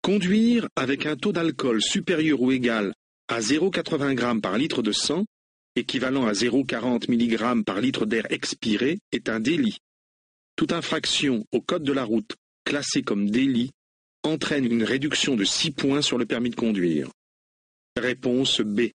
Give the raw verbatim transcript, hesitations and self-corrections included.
Conduire avec un taux d'alcool supérieur ou égal à zéro virgule quatre-vingts grammes par litre de sang, équivalent à zéro virgule quarante milligrammes par litre d'air expiré, est un délit. Toute infraction au code de la route classée comme délit entraîne une réduction de six points sur le permis de conduire. Réponse B.